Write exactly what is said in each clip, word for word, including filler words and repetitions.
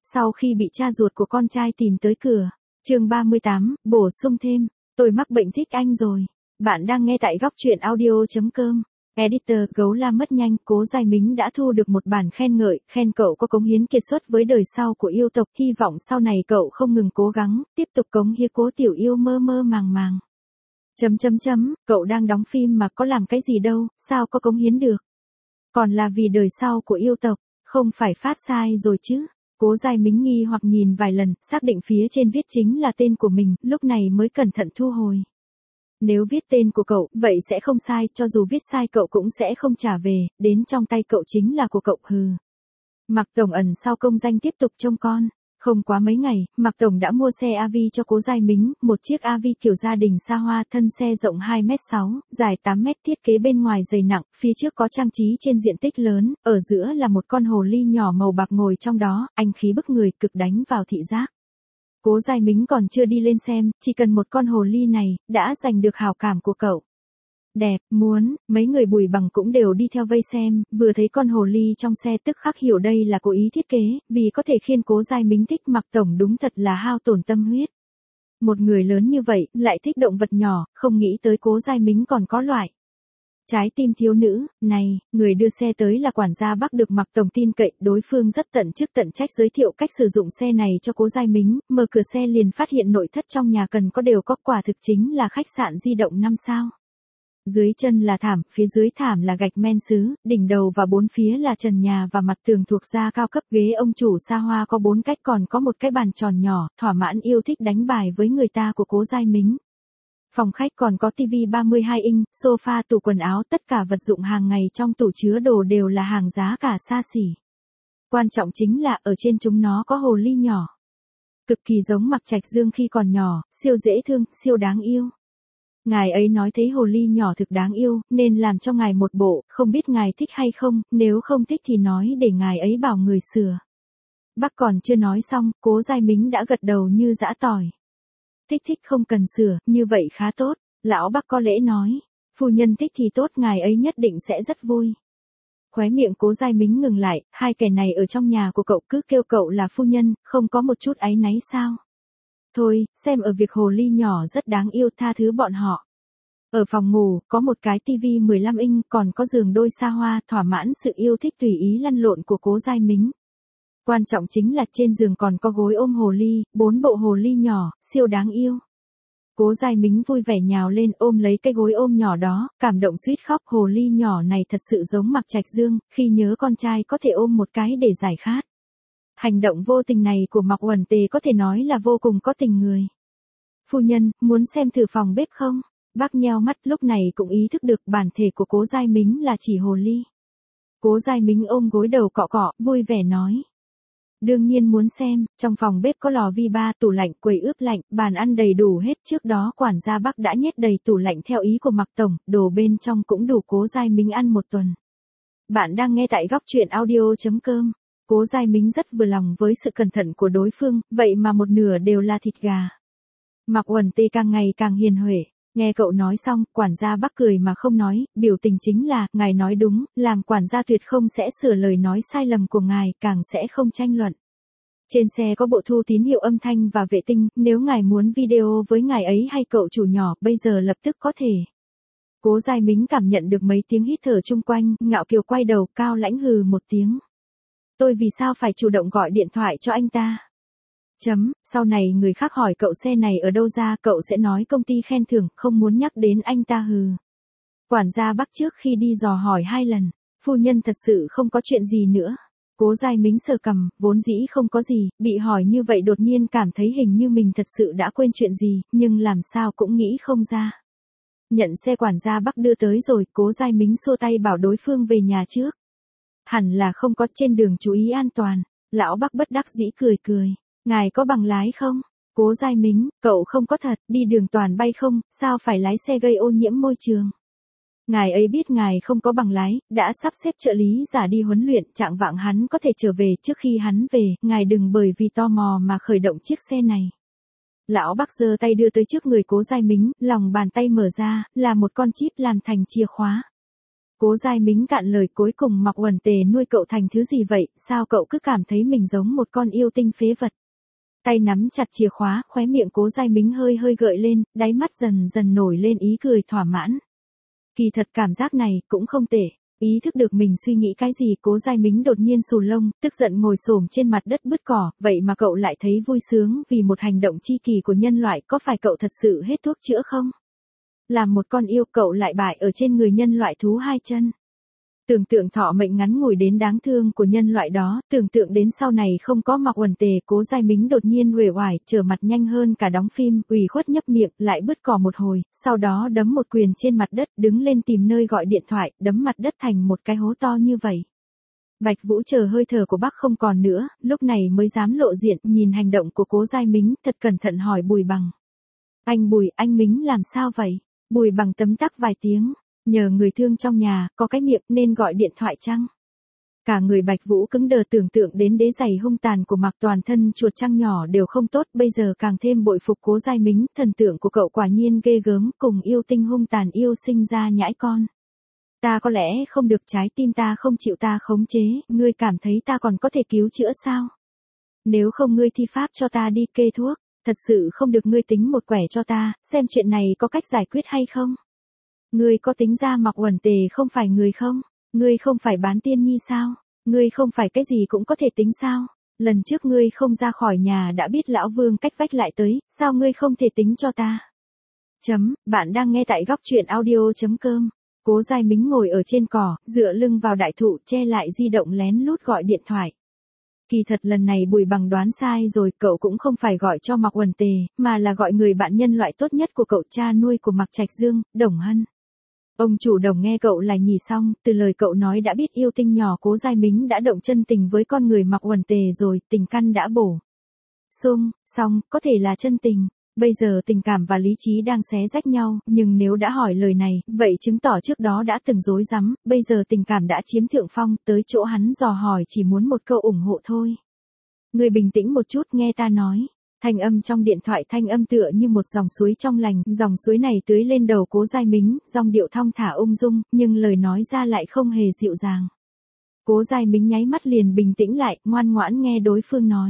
sau khi bị cha ruột của con trai tìm tới cửa. Chương ba mươi tám, bổ sung thêm, tôi mắc bệnh thích anh rồi. Bạn đang nghe tại góc truyện audio chấm com. Editor Gấu La mất nhanh, Cố Giai Mính đã thu được một bản khen ngợi, khen cậu có cống hiến kiệt xuất với đời sau của yêu tộc, hy vọng sau này cậu không ngừng cố gắng, tiếp tục cống hiến Cố tiểu yêu mơ mơ màng màng. Chấm chấm chấm, cậu đang đóng phim mà có làm cái gì đâu, sao có cống hiến được? Còn là vì đời sau của yêu tộc, không phải phát sai rồi chứ? Cố Giai Mính nghi hoặc nhìn vài lần, xác định phía trên viết chính là tên của mình, lúc này mới cẩn thận thu hồi. Nếu viết tên của cậu, vậy sẽ không sai, cho dù viết sai cậu cũng sẽ không trả về, đến trong tay cậu chính là của cậu hừ. Mạc Tổng ẩn sau công danh tiếp tục trông con. Không quá mấy ngày, Mạc Tổng đã mua xe a vê cho Cố Giai Mính, một chiếc a vê kiểu gia đình xa hoa, thân xe rộng hai mét sáu, dài tám mét, thiết kế bên ngoài dày nặng, phía trước có trang trí trên diện tích lớn, ở giữa là một con hồ ly nhỏ màu bạc ngồi trong đó, anh khí bức người, cực đánh vào thị giác. Cố Giai Mính còn chưa đi lên xem, chỉ cần một con hồ ly này, đã giành được hảo cảm của cậu. Đẹp, muốn, mấy người Bùi Bằng cũng đều đi theo vây xem, vừa thấy con hồ ly trong xe tức khắc hiểu đây là cố ý thiết kế, vì có thể khiến Cố Giai Mính thích Mạc Tổng đúng thật là hao tổn tâm huyết. Một người lớn như vậy, lại thích động vật nhỏ, không nghĩ tới Cố Giai Mính còn có loại trái tim thiếu nữ. Này, người đưa xe tới là quản gia Bắc được Mạc Tổng tin cậy, đối phương rất tận chức tận trách giới thiệu cách sử dụng xe này cho Cố Giai Mính, mở cửa xe liền phát hiện nội thất trong nhà cần có đều có, quả thực chính là khách sạn di động năm sao. Dưới chân là thảm, phía dưới thảm là gạch men sứ, đỉnh đầu và bốn phía là trần nhà và mặt tường thuộc da cao cấp, ghế ông chủ xa hoa có bốn cách, còn có một cái bàn tròn nhỏ, thỏa mãn yêu thích đánh bài với người ta của Cố Giai Mính. Phòng khách còn có tivi ba mươi hai inch, sofa, tủ quần áo, tất cả vật dụng hàng ngày trong tủ chứa đồ đều là hàng giá cả xa xỉ. Quan trọng chính là ở trên chúng nó có hồ ly nhỏ. Cực kỳ giống Mạc Trạch Dương khi còn nhỏ, siêu dễ thương, siêu đáng yêu. Ngài ấy nói thấy hồ ly nhỏ thực đáng yêu, nên làm cho ngài một bộ, không biết ngài thích hay không, nếu không thích thì nói để ngài ấy bảo người sửa. Bác còn chưa nói xong, Cố Giai Mính đã gật đầu như giã tỏi. Thích thích không cần sửa, như vậy khá tốt, lão Bác có lễ nói. Phu nhân thích thì tốt, ngài ấy nhất định sẽ rất vui. Khóe miệng Cố Giai Mính ngừng lại, hai kẻ này ở trong nhà của cậu cứ kêu cậu là phu nhân, không có một chút áy náy sao? Thôi, xem ở việc hồ ly nhỏ rất đáng yêu, tha thứ bọn họ. Ở phòng ngủ, có một cái tivi mười lăm inch, còn có giường đôi xa hoa, thỏa mãn sự yêu thích tùy ý lăn lộn của Cố Giai Mính. Quan trọng chính là trên giường còn có gối ôm hồ ly, bốn bộ hồ ly nhỏ, siêu đáng yêu. Cố Giai Mính vui vẻ nhào lên ôm lấy cái gối ôm nhỏ đó, cảm động suýt khóc, hồ ly nhỏ này thật sự giống Mạc Trạch Dương, khi nhớ con trai có thể ôm một cái để giải khát. Hành động vô tình này của Mạc Uẩn Tề có thể nói là vô cùng có tình người. Phu nhân, muốn xem thử phòng bếp không? Bác nheo mắt, lúc này cũng ý thức được bản thể của Cố Giai Mính là chỉ hồ ly. Cố Giai Mính ôm gối đầu cọ cọ, vui vẻ nói. Đương nhiên muốn xem, trong phòng bếp có lò vi ba, tủ lạnh, quầy ướp lạnh, bàn ăn đầy đủ hết, trước đó quản gia Bắc đã nhét đầy tủ lạnh theo ý của Mạc Tổng, đồ bên trong cũng đủ Cố Giai Mính ăn một tuần. Bạn đang nghe tại góc truyện audio chấm com. Cố Giai Mính rất vừa lòng với sự cẩn thận của đối phương, vậy mà một nửa đều là thịt gà. Mạc Uẩn Tê càng ngày càng hiền huệ. Nghe cậu nói xong, quản gia Bắc cười mà không nói, biểu tình chính là, ngài nói đúng, làm quản gia tuyệt không sẽ sửa lời nói sai lầm của ngài, càng sẽ không tranh luận. Trên xe có bộ thu tín hiệu âm thanh và vệ tinh, nếu ngài muốn video với ngài ấy hay cậu chủ nhỏ, bây giờ lập tức có thể. Cố Giai Mính cảm nhận được mấy tiếng hít thở chung quanh, ngạo kiều quay đầu, cao lãnh hừ một tiếng. Tôi vì sao phải chủ động gọi điện thoại cho anh ta? Chấm, sau này người khác hỏi cậu xe này ở đâu ra, cậu sẽ nói công ty khen thưởng, không muốn nhắc đến anh ta hừ. Quản gia Bắc trước khi đi dò hỏi hai lần, phu nhân thật sự không có chuyện gì nữa. Cố Giai Mính sờ cằm, vốn dĩ không có gì, bị hỏi như vậy đột nhiên cảm thấy hình như mình thật sự đã quên chuyện gì, nhưng làm sao cũng nghĩ không ra. Nhận xe quản gia Bắc đưa tới rồi, Cố Giai Mính xua tay bảo đối phương về nhà trước. Hẳn là không có, trên đường chú ý an toàn. Lão Bắc bất đắc dĩ cười cười. Ngài có bằng lái không? Cố Giai Mính, cậu không có thật, đi đường toàn bay không, sao phải lái xe gây ô nhiễm môi trường? Ngài ấy biết ngài không có bằng lái, đã sắp xếp trợ lý giả đi huấn luyện, trạng vạng hắn có thể trở về, trước khi hắn về, ngài đừng bởi vì tò mò mà khởi động chiếc xe này. Lão Bắc giơ tay đưa tới trước người Cố Giai Mính, lòng bàn tay mở ra, là một con chip làm thành chìa khóa. Cố Giai Mính cạn lời, cuối cùng Mạc Uẩn Tề nuôi cậu thành thứ gì vậy, sao cậu cứ cảm thấy mình giống một con yêu tinh phế vật. Tay nắm chặt chìa khóa, khóe miệng Cố Giai Mính hơi hơi gợi lên, đáy mắt dần dần nổi lên ý cười thỏa mãn. Kỳ thật cảm giác này cũng không tệ. Ý thức được mình suy nghĩ cái gì, Cố Giai Mính đột nhiên xù lông, tức giận ngồi xổm trên mặt đất bứt cỏ, vậy mà cậu lại thấy vui sướng vì một hành động chi kỳ của nhân loại, có phải cậu thật sự hết thuốc chữa không? Làm một con yêu cậu lại bại ở trên người nhân loại thú hai chân. Tưởng tượng thọ mệnh ngắn ngủi đến đáng thương của nhân loại đó, tưởng tượng đến sau này không có Mạc Uẩn Tề, Cố Giai Mính đột nhiên uể oải, trở mặt nhanh hơn cả đóng phim, ủy khuất nhấp miệng, lại bứt cỏ một hồi, sau đó đấm một quyền trên mặt đất, đứng lên tìm nơi gọi điện thoại, đấm mặt đất thành một cái hố to như vậy. Bạch Vũ chờ hơi thở của bác không còn nữa, lúc này mới dám lộ diện, nhìn hành động của Cố Giai Mính, thật cẩn thận hỏi Bùi Bằng. Anh Bùi, anh Mính làm sao vậy? Bùi Bằng tấm tắc vài tiếng. Nhờ người thương trong nhà, có cái miệng nên gọi điện thoại chăng? Cả người Bạch Vũ cứng đờ, tưởng tượng đến đế giày hung tàn của Mạc, toàn thân chuột trăng nhỏ đều không tốt, bây giờ càng thêm bội phục Cố Giai Mính, thần tượng của cậu quả nhiên ghê gớm, cùng yêu tinh hung tàn yêu sinh ra nhãi con. Ta có lẽ không được, trái tim ta không chịu ta khống chế, ngươi cảm thấy ta còn có thể cứu chữa sao? Nếu không ngươi thi pháp cho ta đi, kê thuốc, thật sự không được ngươi tính một quẻ cho ta, xem chuyện này có cách giải quyết hay không? Ngươi có tính ra Mạc Uẩn Tề không phải người không? Ngươi không phải bán tiên nhi sao? Ngươi không phải cái gì cũng có thể tính sao? Lần trước ngươi không ra khỏi nhà đã biết lão Vương cách vách lại tới, sao ngươi không thể tính cho ta? Chấm, bạn đang nghe tại góc truyện audio chấm com. Cố Giai Mính ngồi ở trên cỏ, dựa lưng vào đại thụ, che lại di động lén lút gọi điện thoại. Kỳ thật lần này Bùi Bằng đoán sai rồi, cậu cũng không phải gọi cho Mạc Uẩn Tề, mà là gọi người bạn nhân loại tốt nhất của cậu, cha nuôi của Mạc Trạch Dương, Đồng Hân. Ông chủ Đồng nghe cậu là nhì xong, từ lời cậu nói đã biết yêu tinh nhỏ Cố Giai Mính đã động chân tình với con người Mạc Uẩn Tề rồi, tình căn đã bổ sung, xong, có thể là chân tình. Bây giờ tình cảm và lý trí đang xé rách nhau, nhưng nếu đã hỏi lời này, vậy chứng tỏ trước đó đã từng dối rắm, bây giờ tình cảm đã chiếm thượng phong, tới chỗ hắn dò hỏi chỉ muốn một câu ủng hộ thôi. Người bình tĩnh một chút, nghe ta nói. Thanh âm trong điện thoại thanh âm tựa như một dòng suối trong lành, dòng suối này tưới lên đầu Cố Giai Mính, dòng điệu thong thả ung dung, nhưng lời nói ra lại không hề dịu dàng. Cố Giai Mính nháy mắt liền bình tĩnh lại, ngoan ngoãn nghe đối phương nói.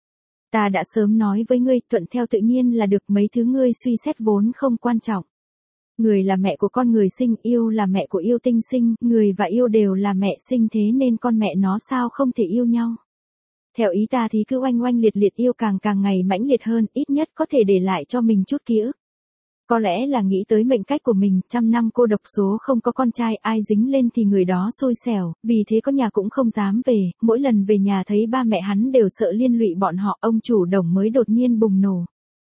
Ta đã sớm nói với ngươi, thuận theo tự nhiên là được, mấy thứ ngươi suy xét vốn không quan trọng. Người là mẹ của con người sinh, yêu là mẹ của yêu tinh sinh, người và yêu đều là mẹ sinh, thế nên con mẹ nó sao không thể yêu nhau. Theo ý ta thì cứ oanh oanh liệt liệt yêu càng càng ngày mãnh liệt hơn, ít nhất có thể để lại cho mình chút ký ức. Có lẽ là nghĩ tới mệnh cách của mình, trăm năm cô độc số không có con trai, ai dính lên thì người đó xui xẻo, vì thế có nhà cũng không dám về, mỗi lần về nhà thấy ba mẹ hắn đều sợ liên lụy bọn họ, ông chủ Đồng mới đột nhiên bùng nổ.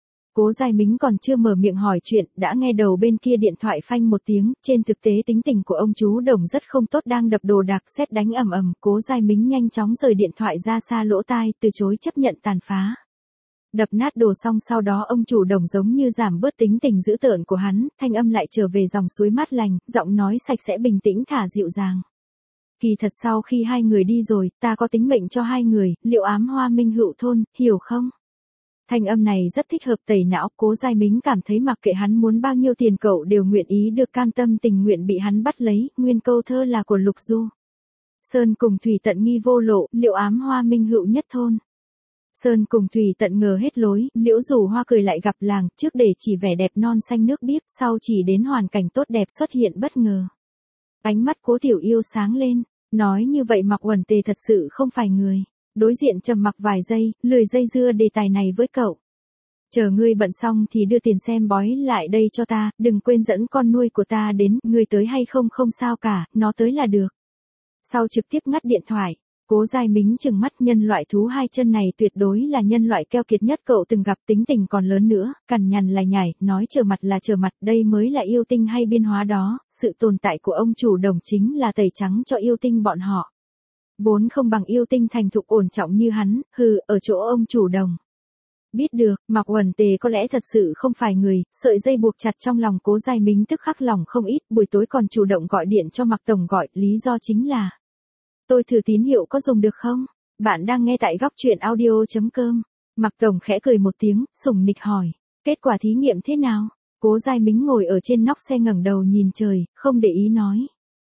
Cố Giai Mính còn chưa mở miệng hỏi chuyện, đã nghe đầu bên kia điện thoại phanh một tiếng, trên thực tế tính tình của ông chú Đồng rất không tốt, đang đập đồ đạc, sét đánh ầm ầm, Cố Giai Mính nhanh chóng rời điện thoại ra xa lỗ tai, từ chối chấp nhận tàn phá. Đập nát đồ xong sau đó ông chủ Đồng giống như giảm bớt tính tình dữ tợn của hắn, thanh âm lại trở về dòng suối mát lành, giọng nói sạch sẽ bình tĩnh thả dịu dàng. Kỳ thật sau khi hai người đi rồi, ta có tính mệnh cho hai người, Liệu Ám Hoa Minh Hữu Thôn, hiểu không? Thanh âm này rất thích hợp tẩy não, Cố Giai Mính cảm thấy mặc kệ hắn muốn bao nhiêu tiền cậu đều nguyện ý được, cam tâm tình nguyện bị hắn bắt lấy, nguyên câu thơ là của Lục Du. Sơn cùng thủy tận nghi vô lộ, Liệu Ám Hoa Minh Hữu nhất thôn. Sơn cùng thủy tận ngờ hết lối, Liễu Rủ Hoa cười lại gặp làng, trước để chỉ vẻ đẹp non xanh nước biếc, sau chỉ đến hoàn cảnh tốt đẹp xuất hiện bất ngờ. Ánh mắt Cố Tiểu Yêu sáng lên, nói như vậy Mạc Uẩn Tề thật sự không phải người. Đối diện trầm mặc vài giây, lười dây dưa đề tài này với cậu. Chờ ngươi bận xong thì đưa tiền xem bói lại đây cho ta, đừng quên dẫn con nuôi của ta đến, ngươi tới hay không không sao cả, nó tới là được. Sau trực tiếp ngắt điện thoại, Cố Giai Mính trừng mắt, nhân loại thú hai chân này tuyệt đối là nhân loại keo kiệt nhất cậu từng gặp, tính tình còn lớn nữa, cằn nhằn lại nhảy, nói trở mặt là trở mặt, đây mới là yêu tinh hay biên hóa đó, sự tồn tại của ông chủ Đồng chính là tẩy trắng cho yêu tinh bọn họ. Vốn không bằng yêu tinh thành thục ổn trọng như hắn, hừ, ở chỗ ông chủ Đồng. Biết được, Mạc Uẩn Tề có lẽ thật sự không phải người, sợi dây buộc chặt trong lòng Cố Giai Mính tức khắc lòng không ít, buổi tối còn chủ động gọi điện cho Mạc Tổng gọi, lý do chính là: tôi thử tín hiệu có dùng được không? Bạn đang nghe tại góc truyện audio chấm com. Mạc Tổng khẽ cười một tiếng, sủng nịch hỏi, kết quả thí nghiệm thế nào? Cố Giai Mính ngồi ở trên nóc xe ngẩng đầu nhìn trời, không để ý nói.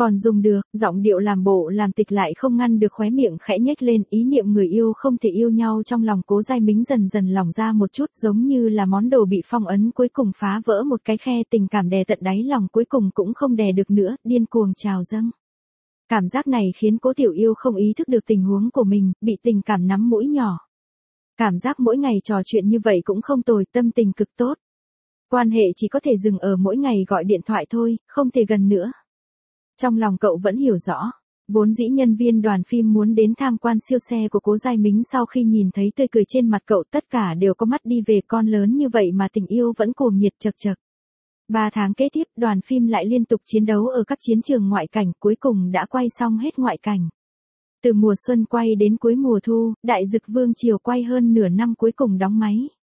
Còn dùng được, giọng điệu làm bộ làm tịch lại không ngăn được khóe miệng khẽ nhếch lên, ý niệm người yêu không thể yêu nhau trong lòng Cố Giai Mính dần dần lỏng ra một chút, giống như là món đồ bị phong ấn cuối cùng phá vỡ một cái khe, tình cảm đè tận đáy lòng cuối cùng cũng không đè được nữa, điên cuồng trào dâng. Cảm giác này khiến Cố Tiểu Yêu không ý thức được tình huống của mình, bị tình cảm nắm mũi nhỏ. Cảm giác mỗi ngày trò chuyện như vậy cũng không tồi, tâm tình cực tốt. Quan hệ chỉ có thể dừng ở mỗi ngày gọi điện thoại thôi, không thể gần nữa. Trong lòng cậu vẫn hiểu rõ, vốn dĩ nhân viên đoàn phim muốn đến tham quan siêu xe của Cố Giai Mính, sau khi nhìn thấy tươi cười trên mặt cậu tất cả đều có mắt đi về con lớn như vậy mà tình yêu vẫn cuồng nhiệt chật chật. Ba tháng kế tiếp đoàn phim lại liên tục chiến đấu ở các chiến trường ngoại cảnh, cuối cùng đã quay xong hết ngoại cảnh. Từ mùa xuân quay đến cuối mùa thu, Đại Dực Vương Triều quay hơn nửa năm cuối cùng đóng máy.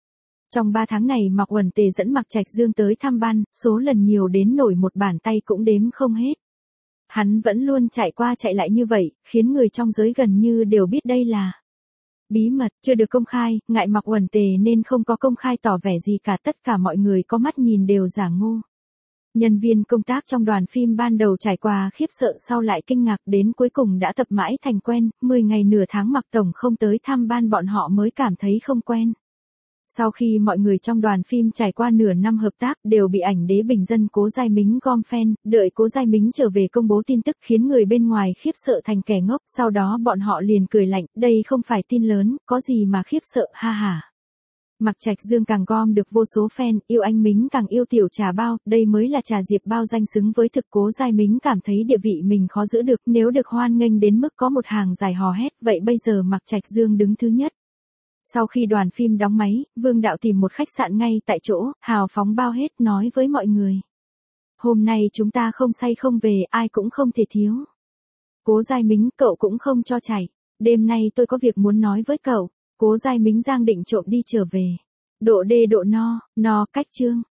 Trong ba tháng này Mạc Uẩn Tề dẫn Mạc Trạch Dương tới thăm ban, số lần nhiều đến nổi một bàn tay cũng đếm không hết. Hắn vẫn luôn chạy qua chạy lại như vậy, khiến người trong giới gần như đều biết đây là bí mật, chưa được công khai, ngại Mạc Uẩn Tề nên không có công khai tỏ vẻ gì cả, tất cả mọi người có mắt nhìn đều giả ngu. Nhân viên công tác trong đoàn phim ban đầu trải qua khiếp sợ sau lại kinh ngạc, đến cuối cùng đã tập mãi thành quen, mười ngày nửa tháng Mạc Tổng không tới thăm ban bọn họ mới cảm thấy không quen. Sau khi mọi người trong đoàn phim trải qua nửa năm hợp tác đều bị ảnh đế bình dân Cố Giai Mính gom fan, đợi Cố Giai Mính trở về công bố tin tức khiến người bên ngoài khiếp sợ thành kẻ ngốc, sau đó bọn họ liền cười lạnh, đây không phải tin lớn, có gì mà khiếp sợ, ha ha. Mạc Trạch Dương càng gom được vô số fan, yêu anh Mính càng yêu tiểu trà bao, đây mới là trà diệp bao danh xứng với thực. Cố Giai Mính cảm thấy địa vị mình khó giữ được, nếu được hoan nghênh đến mức có một hàng dài hò hét, vậy bây giờ Mạc Trạch Dương đứng thứ nhất. Sau khi đoàn phim đóng máy, Vương Đạo tìm một khách sạn ngay tại chỗ, hào phóng bao hết, nói với mọi người. Hôm nay chúng ta không say không về, ai cũng không thể thiếu. Cố Giai Mính, cậu cũng không cho chảy. Đêm nay tôi có việc muốn nói với cậu. Cố Giai Mính giang định trộm đi trở về. Độ đê độ no, no cách chương.